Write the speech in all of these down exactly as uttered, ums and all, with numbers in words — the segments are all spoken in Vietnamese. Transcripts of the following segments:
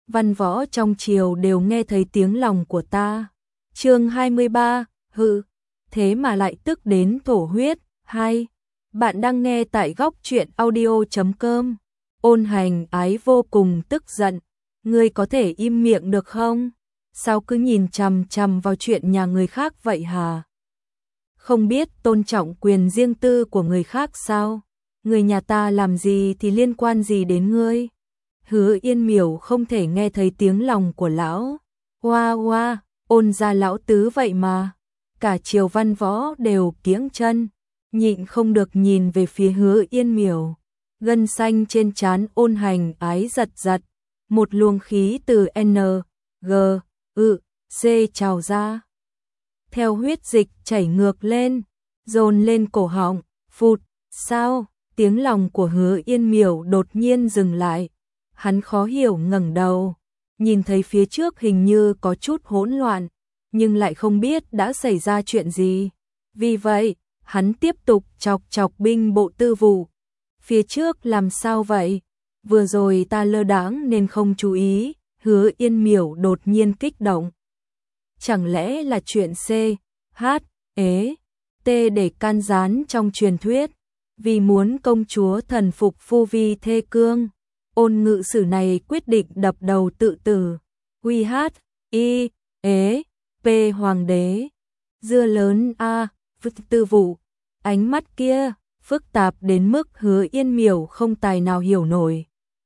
văn võ trong triều đều nghe thấy tiếng lòng của ta. Chương hai mươi ba, hừ, thế mà lại tức đến thổ huyết. Hai, bạn đang nghe tại góc truyện audio chấm com. Ôn Hành Ái vô cùng tức giận, ngươi có thể im miệng được không? Sao cứ nhìn chằm chằm vào chuyện nhà người khác vậy hả? Không biết tôn trọng quyền riêng tư của người khác sao? Người nhà ta làm gì thì liên quan gì đến ngươi? Hứa Yên Miểu không thể nghe thấy tiếng lòng của lão. Hoa hoa, Ôn gia lão tứ vậy mà. Cả triều văn võ đều kiễng chân, nhịn không được nhìn về phía Hứa Yên Miểu. Gân xanh trên trán Ôn Hành Ái giật giật, một luồng khí từ N, G, U, C trào ra. Theo huyết dịch chảy ngược lên, dồn lên cổ họng, phụt, sao? Tiếng lòng của Hứa Yên Miểu đột nhiên dừng lại. Hắn khó hiểu ngẩng đầu, nhìn thấy phía trước hình như có chút hỗn loạn, nhưng lại không biết đã xảy ra chuyện gì. Vì vậy, hắn tiếp tục chọc chọc binh bộ tư vụ. Phía trước làm sao vậy? Vừa rồi ta lơ đãng nên không chú ý. Hứa Yên Miểu đột nhiên kích động. Chẳng lẽ là chuyện C, H, ế, T để can gián trong truyền thuyết, vì muốn công chúa thần phục phu vi thê cương. Ôn ngự sử này quyết định đập đầu tự tử. Quy hát, y, ế, p hoàng đế. Dưa lớn a, vứt tư vụ. Ánh mắt kia, phức tạp đến mức Hứa Yên Miểu không tài nào hiểu nổi.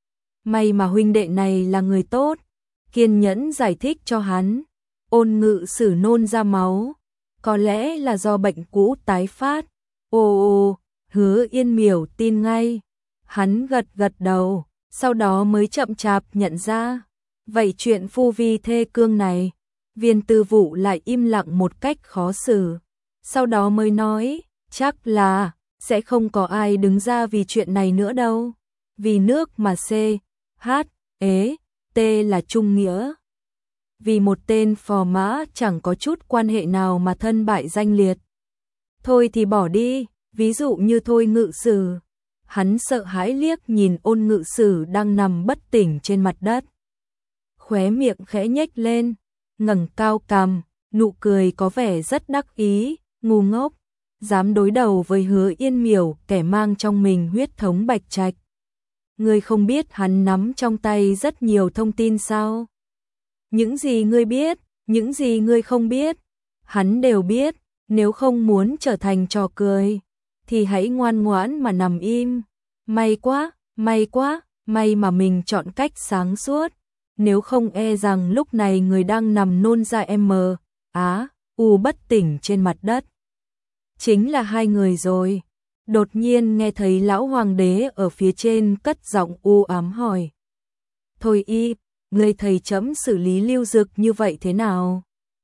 May mà huynh đệ này là người tốt, kiên nhẫn giải thích cho hắn. Ôn ngự sử nôn ra máu, có lẽ là do bệnh cũ tái phát. Ồ ồ, Hứa Yên Miểu tin ngay. Hắn gật gật đầu, sau đó mới chậm chạp nhận ra. Vậy chuyện phu vi thê cương này, viên tư vụ lại im lặng một cách khó xử. Sau đó mới nói, chắc là sẽ không có ai đứng ra vì chuyện này nữa đâu. Vì nước mà C, H, ế, T là trung nghĩa. Vì một tên phò mã chẳng có chút quan hệ nào mà thân bại danh liệt. Thôi thì bỏ đi, ví dụ như Thôi ngự sử. Hắn sợ hãi liếc nhìn Ôn ngự sử đang nằm bất tỉnh trên mặt đất. Khóe miệng khẽ nhếch lên, ngẩng cao cằm, nụ cười có vẻ rất đắc ý. Ngu ngốc, dám đối đầu với Hứa Yên Miểu, kẻ mang trong mình huyết thống Bạch Trạch. Ngươi không biết hắn nắm trong tay rất nhiều thông tin sao? Những gì ngươi biết, những gì ngươi không biết, hắn đều biết. Nếu không muốn trở thành trò cười, thì hãy ngoan ngoãn mà nằm im. May quá, may quá, may mà mình chọn cách sáng suốt. Nếu không e rằng lúc này người đang nằm nôn ra em mờ, á, u bất tỉnh trên mặt đất. Chính là hai người rồi. Đột nhiên nghe thấy lão hoàng đế ở phía trên cất giọng u ám hỏi. Thôi y, người thầy chấm xử lý Lưu Dực như vậy thế nào?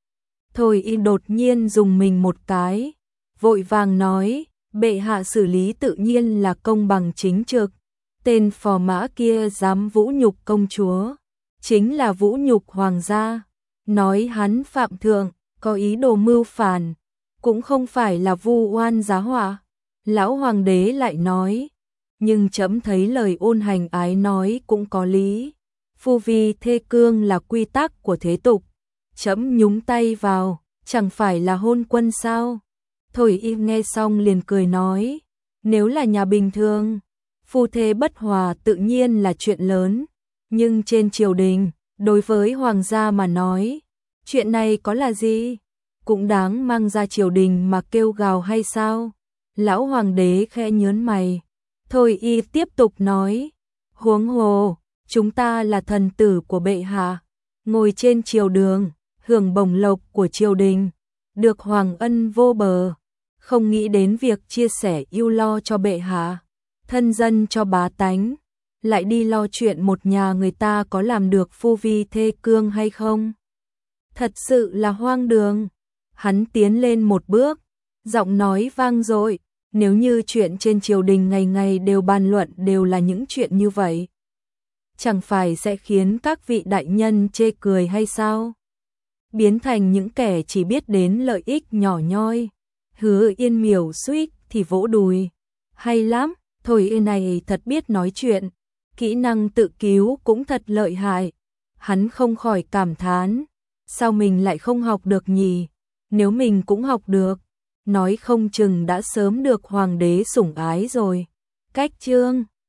Thôi y đột nhiên dùng mình một cái, vội vàng nói, bệ hạ xử lý tự nhiên là công bằng chính trực. Tên phò mã kia dám vũ nhục công chúa, chính là vũ nhục hoàng gia. Nói hắn phạm thượng, có ý đồ mưu phản, cũng không phải là vu oan giá họa. Lão hoàng đế lại nói, nhưng chấm thấy lời Ôn Hành Ái nói cũng có lý. Phu vi thê cương là quy tắc của thế tục. Chấm nhúng tay vào, chẳng phải là hôn quân sao? Thôi y nghe xong liền cười nói, nếu là nhà bình thường, phu thê bất hòa tự nhiên là chuyện lớn. Nhưng trên triều đình, đối với hoàng gia mà nói, chuyện này có là gì? Cũng đáng mang ra triều đình mà kêu gào hay sao? Lão hoàng đế khẽ nhớn mày. Thôi y tiếp tục nói, huống hồ, chúng ta là thần tử của bệ hạ, ngồi trên triều đường, hưởng bổng lộc của triều đình, được hoàng ân vô bờ, không nghĩ đến việc chia sẻ ưu lo cho bệ hạ, thân dân cho bá tánh, lại đi lo chuyện một nhà người ta có làm được phu vi thê cương hay không? Thật sự là hoang đường. Hắn tiến lên một bước, giọng nói vang dội, nếu như chuyện trên triều đình ngày ngày đều bàn luận đều là những chuyện như vậy, chẳng phải sẽ khiến các vị đại nhân chê cười hay sao? Biến thành những kẻ chỉ biết đến lợi ích nhỏ nhoi. Hứa Yên Miểu suýt thì vỗ đùi. Hay lắm, thôi y này thật biết nói chuyện, kỹ năng tự cứu cũng thật lợi hại. hắn không khỏi cảm thán, sao mình lại không học được nhỉ? Nếu mình cũng học được, nói không chừng đã sớm được hoàng đế sủng ái rồi. Cách chương